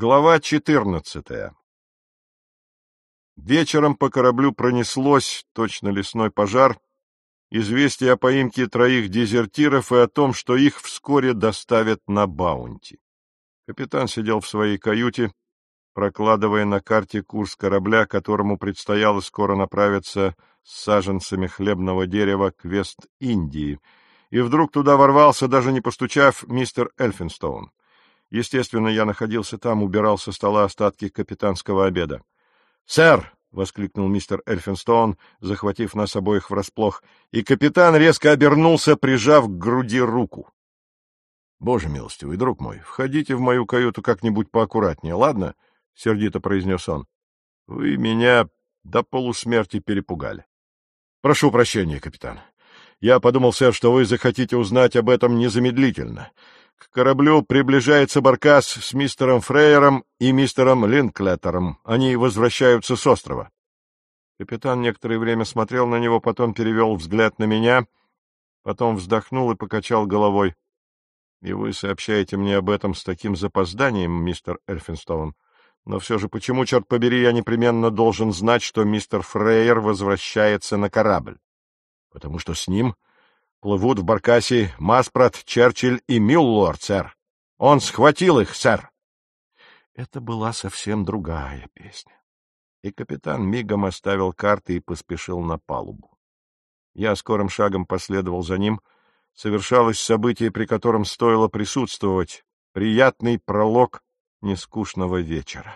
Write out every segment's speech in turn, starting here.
Глава 14. Вечером по кораблю пронеслось, точно лесной пожар, известие о поимке 3 дезертиров и о том, что их вскоре доставят на Баунти. Капитан сидел в своей каюте, прокладывая на карте курс корабля, которому предстояло скоро направиться с саженцами хлебного дерева к Вест-Индии, и вдруг туда ворвался, даже не постучав, мистер Эльфинстоун. Естественно, я находился там, убирал со стола остатки капитанского обеда. «Сэр!» — воскликнул мистер Эльфинстоун, захватив нас обоих врасплох, и капитан резко обернулся, прижав к груди руку. «Боже милостивый, друг мой, входите в мою каюту как-нибудь поаккуратнее, ладно?» — сердито произнес он. «Вы меня до полусмерти перепугали». «Прошу прощения, капитан. Я подумал, сэр, что вы захотите узнать об этом незамедлительно. К кораблю приближается баркас с мистером Фрейером и мистером Линклеттером. Они возвращаются с острова». Капитан некоторое время смотрел на него, потом перевел взгляд на меня, потом вздохнул и покачал головой. «И вы сообщаете мне об этом с таким запозданием, мистер Эльфинстоун? Но все же почему, черт побери, я непременно должен знать, что мистер Фрейер возвращается на корабль? Потому что с ним плывут в баркасе Маспрат, Черчилль и Мюллорд, сэр. Он схватил их, сэр». Это была совсем другая песня. И капитан мигом оставил карты и поспешил на палубу. Я скорым шагом последовал за ним. Совершалось событие, при котором стоило присутствовать. Приятный пролог нескучного вечера.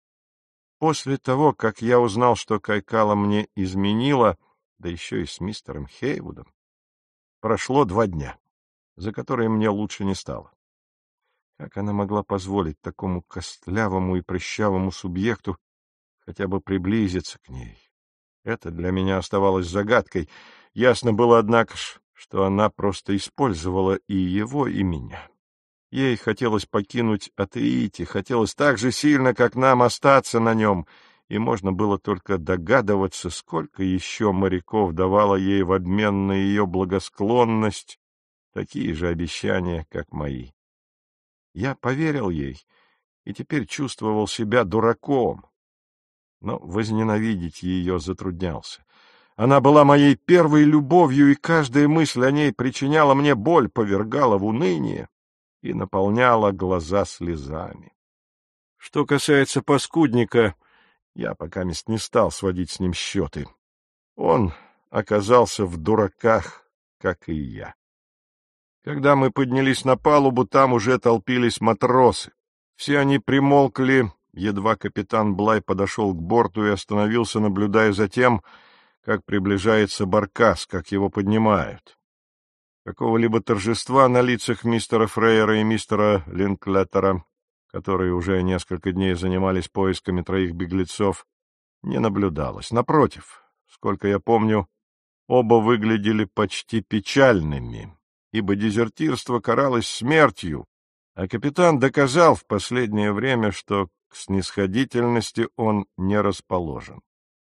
После того, как я узнал, что Кайкала мне изменила, да еще и с мистером Хейвудом, прошло 2 дня, за которые мне лучше не стало. Как она могла позволить такому костлявому и прыщавому субъекту хотя бы приблизиться к ней? Это для меня оставалось загадкой. Ясно было, однако, что она просто использовала и его, и меня. Ей хотелось покинуть Атеити, хотелось так же сильно, как нам, остаться на нем, и можно было только догадываться, сколько еще моряков давало ей в обмен на ее благосклонность такие же обещания, как мои. Я поверил ей и теперь чувствовал себя дураком, но возненавидеть ее затруднялся. Она была моей первой любовью, и каждая мысль о ней причиняла мне боль, повергала в уныние и наполняла глаза слезами. Что касается паскудника, я покамест не стал сводить с ним счеты. Он оказался в дураках, как и я. Когда мы поднялись на палубу, там уже толпились матросы. Все они примолкли, едва капитан Блай подошел к борту и остановился, наблюдая за тем, как приближается баркас, как его поднимают. Какого-либо торжества на лицах мистера Фрейера и мистера Линклеттера, которые уже несколько дней занимались поисками 3 беглецов, не наблюдалось. Напротив, сколько я помню, оба выглядели почти печальными, ибо дезертирство каралось смертью, а капитан доказал в последнее время, что к снисходительности он не расположен.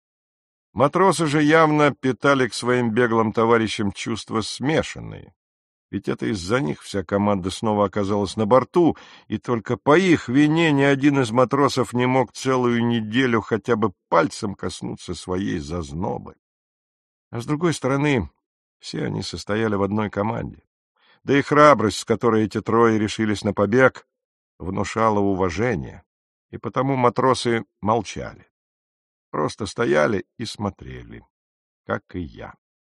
Матросы же явно питали к своим беглым товарищам чувства смешанные, ведь это из-за них вся команда снова оказалась на борту, и только по их вине ни один из матросов не мог целую неделю хотя бы пальцем коснуться своей зазнобы. А с другой стороны, все они состояли в одной команде, да и храбрость, с которой эти 3 решились на побег, внушала уважение, и потому матросы молчали. Просто стояли и смотрели, как и я.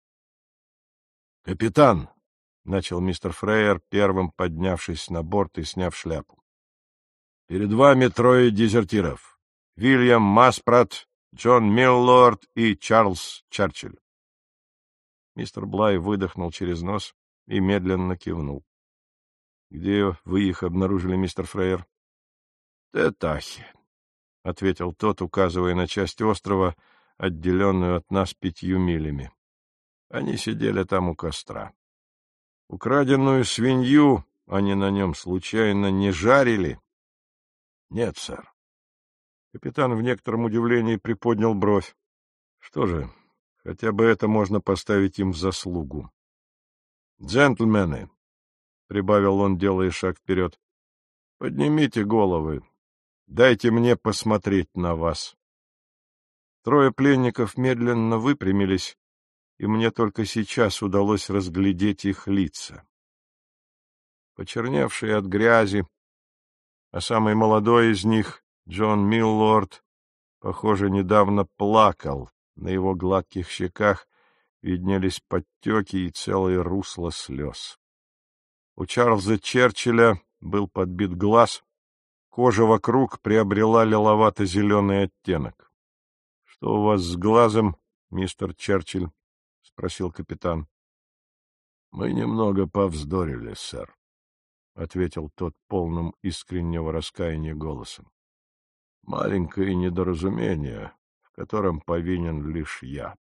«Капитан!» — начал мистер Фрейер, первым поднявшись на борт и сняв шляпу. «Перед вами 3 дезертиров. Вильям Маспрат, Джон Миллорд и Чарльз Черчилль». Мистер Блай выдохнул через нос и медленно кивнул. «Где вы их обнаружили, мистер Фрейер?» «Тетахе», — ответил тот, указывая на часть острова, отделенную от нас 5 милями. Они сидели там у костра. Украденную свинью они на нем случайно не жарили? — Нет, сэр. Капитан в некотором удивлении приподнял бровь. Что же, хотя бы это можно поставить им в заслугу. — Джентльмены, — прибавил он, делая шаг вперед, — поднимите головы. Дайте мне посмотреть на вас. Трое пленников медленно выпрямились, и мне только сейчас удалось разглядеть их лица. Почерневшие от грязи, а самый молодой из них, Джон Миллорд, похоже, недавно плакал. На его гладких щеках виднелись подтеки и целые русла слез. У Чарльза Черчилля был подбит глаз, кожа вокруг приобрела лиловато-зеленый оттенок. — Что у вас с глазом, мистер Черчилль? — спросил капитан. — Мы немного повздорили, сэр, — ответил тот полным искреннего раскаяния голосом. — Маленькое недоразумение, в котором повинен лишь я.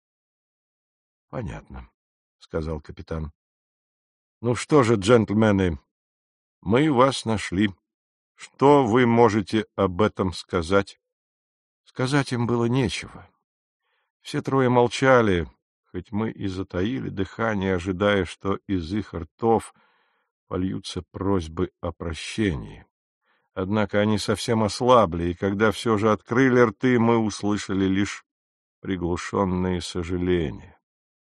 — Понятно, — сказал капитан. — Ну что же, джентльмены, мы вас нашли. Что вы можете об этом сказать? Сказать им было нечего. Все трое молчали, хоть мы и затаили дыхание, ожидая, что из их ртов польются просьбы о прощении. Однако они совсем ослабли, и когда все же открыли рты, мы услышали лишь приглушенные сожаления.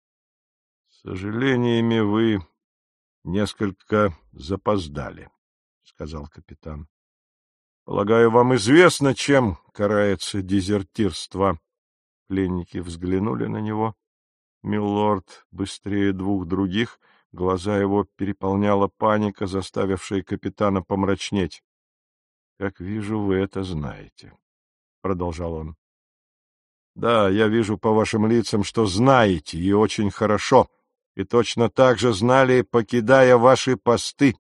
— Сожалениями вы несколько запоздали, — сказал капитан. — Полагаю, вам известно, чем карается дезертирство. Пленники взглянули на него. Миллорд быстрее двух других, глаза его переполняла паника, заставившая капитана помрачнеть. — Как вижу, вы это знаете, — продолжал он. — Да, я вижу по вашим лицам, что знаете, и очень хорошо, и точно так же знали, покидая ваши посты.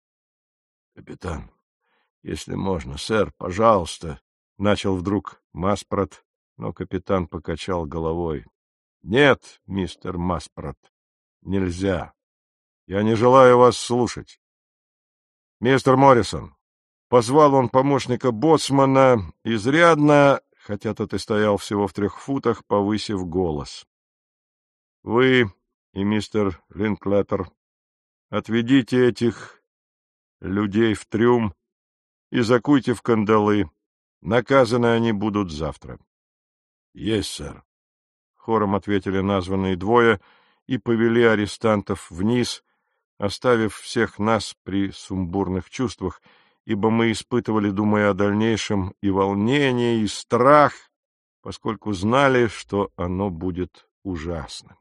— Капитан, если можно, сэр, пожалуйста, — начал вдруг Маспрат, но капитан покачал головой. — Нет, мистер Маспрат, нельзя. Я не желаю вас слушать. Мистер Моррисон, позвал он помощника боцмана, изрядно, хотя тот и стоял всего в 3 футах, повысив голос. — Вы и мистер Линклетер отведите этих людей в трюм и закуйте в кандалы. Наказаны они будут завтра. — Есть, сэр. Хором ответили названные двое и повели арестантов вниз, оставив всех нас при сумбурных чувствах, ибо мы испытывали, думая о дальнейшем, и волнение, и страх, поскольку знали, что оно будет ужасным.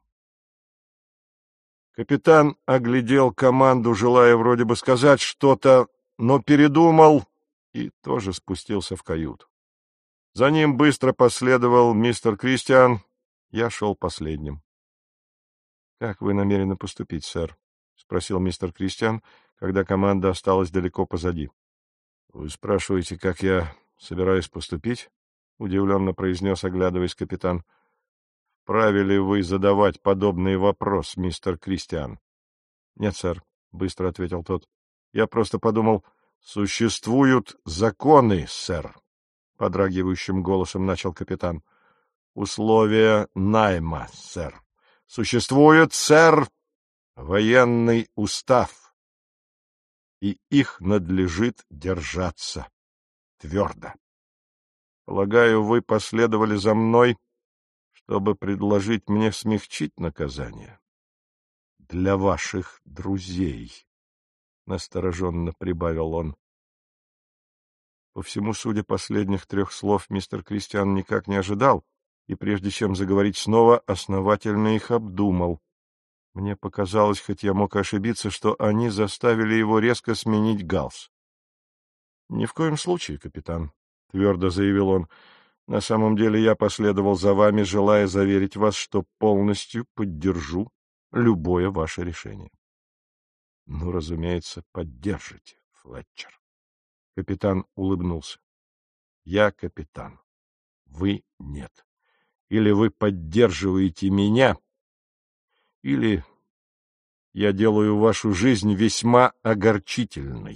Капитан оглядел команду, желая вроде бы сказать что-то, но передумал и тоже спустился в каюту. За ним быстро последовал мистер Кристиан. Я шел последним. — Как вы намерены поступить, сэр? — спросил мистер Кристиан, когда команда осталась далеко позади. — Вы спрашиваете, как я собираюсь поступить? — удивленно произнес, оглядываясь капитан. — Вправе ли вы задавать подобный вопрос, мистер Кристиан? — Нет, сэр, — быстро ответил тот. — Я просто подумал... — Существуют законы, сэр, — подрагивающим голосом начал капитан. — Условия найма, сэр. Существует, сэр, военный устав, и их надлежит держаться твердо. Полагаю, вы последовали за мной, чтобы предложить мне смягчить наказание для ваших друзей, — настороженно прибавил он. По всему, судя последних 3 слов, мистер Кристиан никак не ожидал, и прежде чем заговорить снова, основательно их обдумал. Мне показалось, хоть я мог ошибиться, что они заставили его резко сменить галс. — Ни в коем случае, капитан, — твердо заявил он. — На самом деле я последовал за вами, желая заверить вас, что полностью поддержу любое ваше решение. — Ну, разумеется, поддержите, Флетчер. Капитан улыбнулся. — Я капитан. Вы нет. Или вы поддерживаете меня, или я делаю вашу жизнь весьма огорчительной.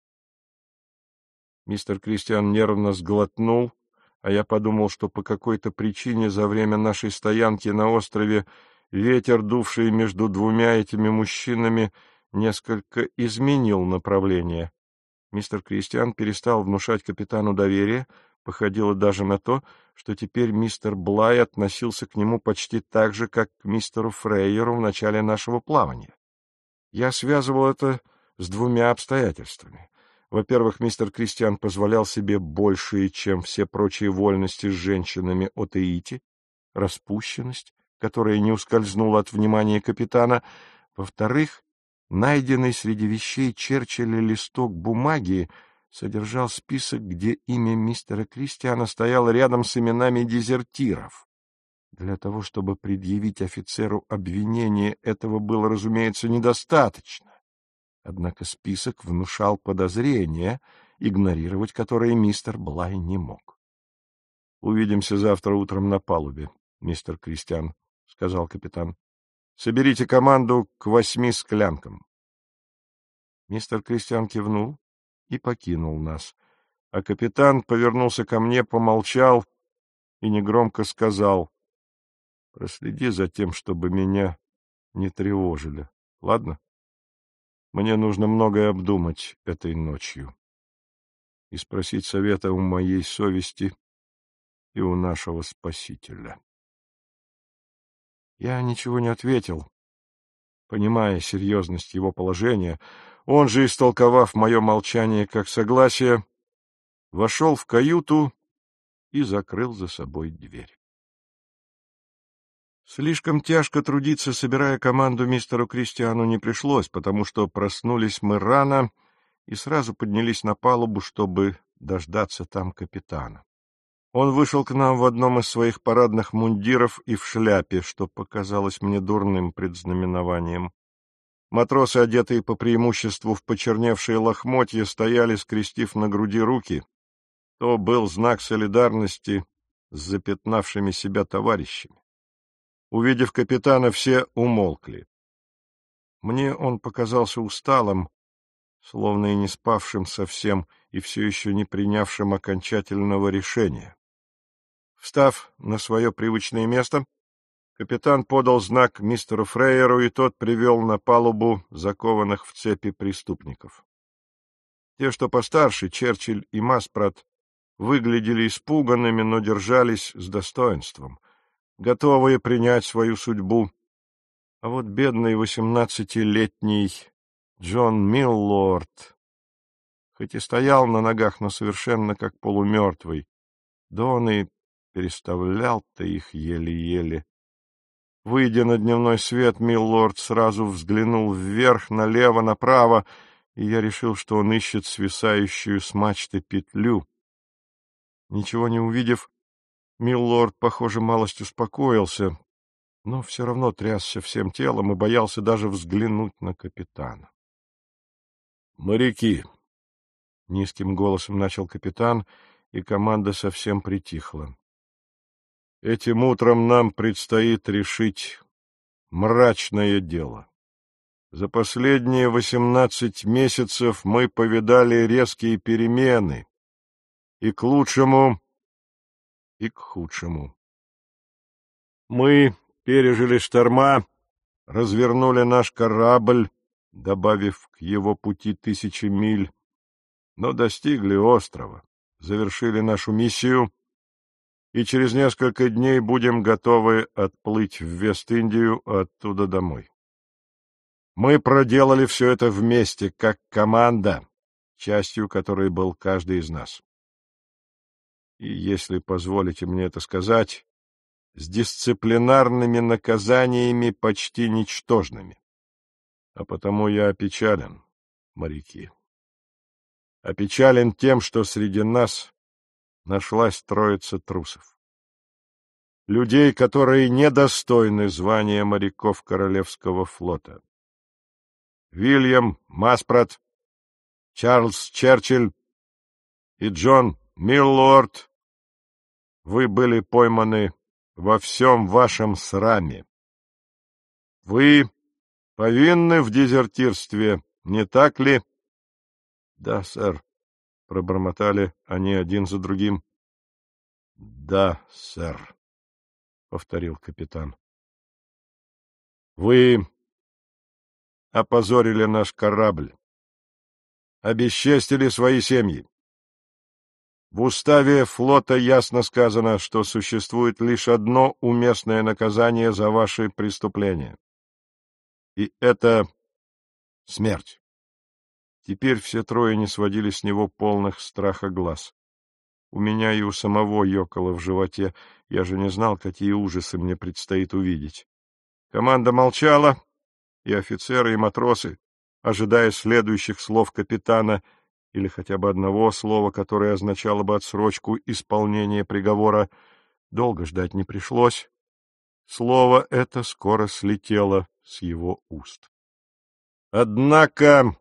Мистер Кристиан нервно сглотнул, а я подумал, что по какой-то причине за время нашей стоянки на острове ветер, дувший между 2 этими мужчинами, несколько изменил направление. Мистер Кристиан перестал внушать капитану доверие, походило даже на то, что теперь мистер Блай относился к нему почти так же, как к мистеру Фрейеру в начале нашего плавания. Я связывал это с двумя обстоятельствами. Во-первых, мистер Кристиан позволял себе большие, чем все прочие вольности с женщинами от Таити, распущенность, которая не ускользнула от внимания капитана. Во-вторых, найденный среди вещей Черчилля листок бумаги содержал список, где имя мистера Кристиана стояло рядом с именами дезертиров. Для того, чтобы предъявить офицеру обвинение, этого было, разумеется, недостаточно. Однако список внушал подозрения, игнорировать которые мистер Блай не мог. — Увидимся завтра утром на палубе, мистер Кристиан, — сказал капитан. — Соберите команду к 8 склянкам. Мистер Кристиан кивнул и покинул нас, а капитан повернулся ко мне, помолчал и негромко сказал: — Проследи за тем, чтобы меня не тревожили, ладно? Мне нужно многое обдумать этой ночью и спросить совета у моей совести и у нашего Спасителя. Я ничего не ответил, понимая серьезность его положения. Он же, истолковав мое молчание как согласие, вошел в каюту и закрыл за собой дверь. Слишком тяжко трудиться, собирая команду, мистеру Кристиану не пришлось, потому что проснулись мы рано и сразу поднялись на палубу, чтобы дождаться там капитана. Он вышел к нам в одном из своих парадных мундиров и в шляпе, что показалось мне дурным предзнаменованием. Матросы, одетые по преимуществу в почерневшие лохмотья, стояли, скрестив на груди руки. То был знак солидарности с запятнавшими себя товарищами. Увидев капитана, все умолкли. Мне он показался усталым, словно и не спавшим совсем, и все еще не принявшим окончательного решения. Встав на свое привычное место, капитан подал знак мистеру Фрейеру, и тот привел на палубу закованных в цепи преступников. Те, что постарше, Черчилль и Маспрат, выглядели испуганными, но держались с достоинством, готовые принять свою судьбу. А вот бедный 18-летний Джон Миллорд, хоть и стоял на ногах, но совершенно как полумертвый, да он и переставлял-то их еле-еле. Выйдя на дневной свет, Миллорд сразу взглянул вверх, налево, направо, и я решил, что он ищет свисающую с мачты петлю. Ничего не увидев, Миллорд, похоже, малость успокоился, но все равно трясся всем телом и боялся даже взглянуть на капитана. — Моряки! — низким голосом начал капитан, и команда совсем притихла. — Этим утром нам предстоит решить мрачное дело. За последние 18 месяцев мы повидали резкие перемены, и к лучшему, и к худшему. Мы пережили шторма, развернули наш корабль, добавив к его пути 1000 миль, но достигли острова, завершили нашу миссию, и через несколько дней будем готовы отплыть в Вест-Индию, а оттуда домой. Мы проделали все это вместе, как команда, частью которой был каждый из нас. И, если позволите мне это сказать, с дисциплинарными наказаниями почти ничтожными. А потому я опечален, моряки. Опечален тем, что среди нас нашлась троица трусов. Людей, которые недостойны звания моряков Королевского флота. Вильям Маспрат, Чарльз Черчилль и Джон Миллорд, вы были пойманы во всем вашем сраме. Вы повинны в дезертирстве, не так ли? — Да, сэр, — пробормотали они один за другим. — Да, сэр, — повторил капитан. — Вы опозорили наш корабль. обесчестили свои семьи. В уставе флота ясно сказано, что существует лишь одно уместное наказание за ваши преступления. И это смерть. Теперь все трое не сводили с него полных страха глаз. У меня и у самого ёкало в животе. Я же не знал, какие ужасы мне предстоит увидеть. Команда молчала, и офицеры, и матросы, ожидая следующих слов капитана или хотя бы одного слова, которое означало бы отсрочку исполнения приговора, долго ждать не пришлось. Слово это скоро слетело с его уст. «Однако,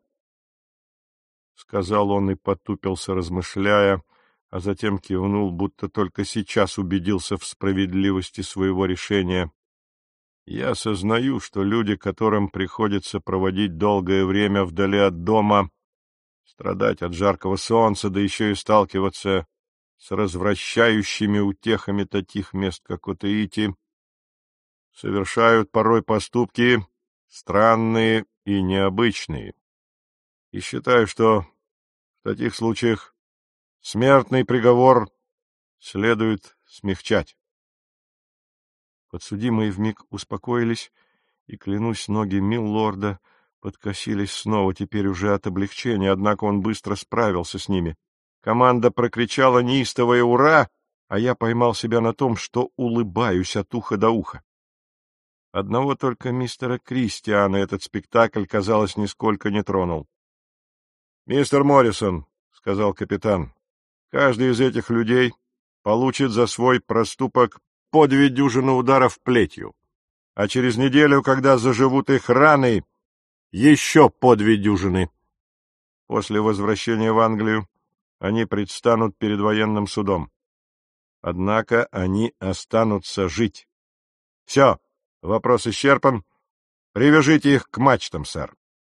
— сказал он и потупился, размышляя, а затем кивнул, будто только сейчас убедился в справедливости своего решения, — я сознаю, что люди, которым приходится проводить долгое время вдали от дома, страдать от жаркого солнца, да еще и сталкиваться с развращающими утехами таких мест, как Утаити, совершают порой поступки странные и необычные. И считаю, что в таких случаях смертный приговор следует смягчать. Подсудимые вмиг успокоились, и, клянусь, ноги миллорда подкосились снова, теперь уже от облегчения, однако он быстро справился с ними. Команда прокричала неистовое «Ура!», а я поймал себя на том, что улыбаюсь от уха до уха. Одного только мистера Кристиана этот спектакль, казалось, нисколько не тронул. — Мистер Моррисон, — сказал капитан, — каждый из этих людей получит за свой проступок по 2 дюжины ударов плетью, а через неделю, когда заживут их раны, еще по 2 дюжины. После возвращения в Англию они предстанут перед военным судом. Однако они останутся жить. Все, вопрос исчерпан. Привяжите их к мачтам, сэр.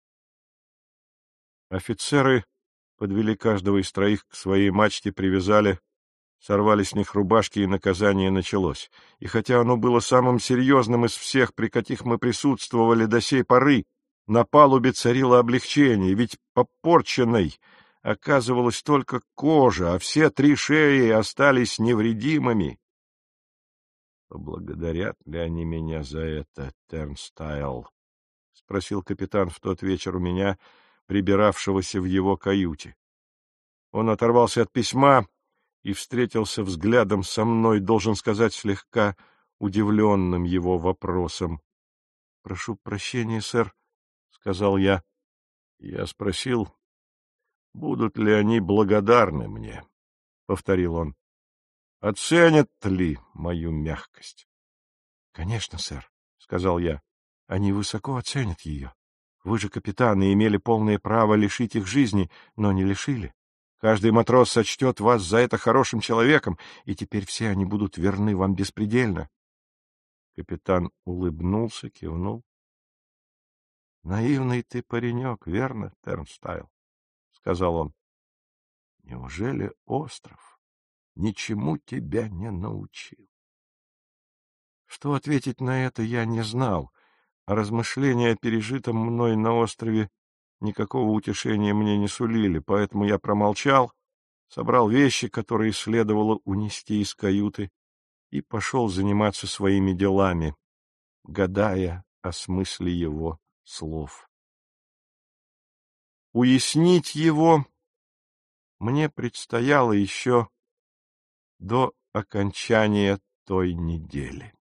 Офицеры подвели каждого из троих к своей мачте, привязали, сорвали с них рубашки, и наказание началось. И хотя оно было самым серьезным из всех, при каких мы присутствовали до сей поры, на палубе царило облегчение, ведь попорченной оказывалась только кожа, а все 3 шеи остались невредимыми. — Поблагодарят ли они меня за это, Тернстайл? — спросил капитан в тот вечер у меня, прибиравшегося в его каюте. Он оторвался от письма и встретился взглядом со мной, должен сказать, слегка удивленным его вопросом. — Прошу прощения, сэр, — сказал я. Я спросил, будут ли они благодарны мне, — повторил он. — Оценят ли мою мягкость? — Конечно, сэр, — сказал я. — Они высоко оценят ее. Вы же, капитан, и имели полное право лишить их жизни, но не лишили. Каждый матрос сочтет вас за это хорошим человеком, и теперь все они будут верны вам беспредельно. Капитан улыбнулся, кивнул. — Наивный ты паренек, верно, Тернстайл? — сказал он. — Неужели остров ничему тебя не научил? Что ответить на это я не знал, а размышления о пережитом мной на острове никакого утешения мне не сулили, поэтому я промолчал, собрал вещи, которые следовало унести из каюты, и пошел заниматься своими делами, гадая о смысле его слов. Уяснить его мне предстояло еще до окончания той недели.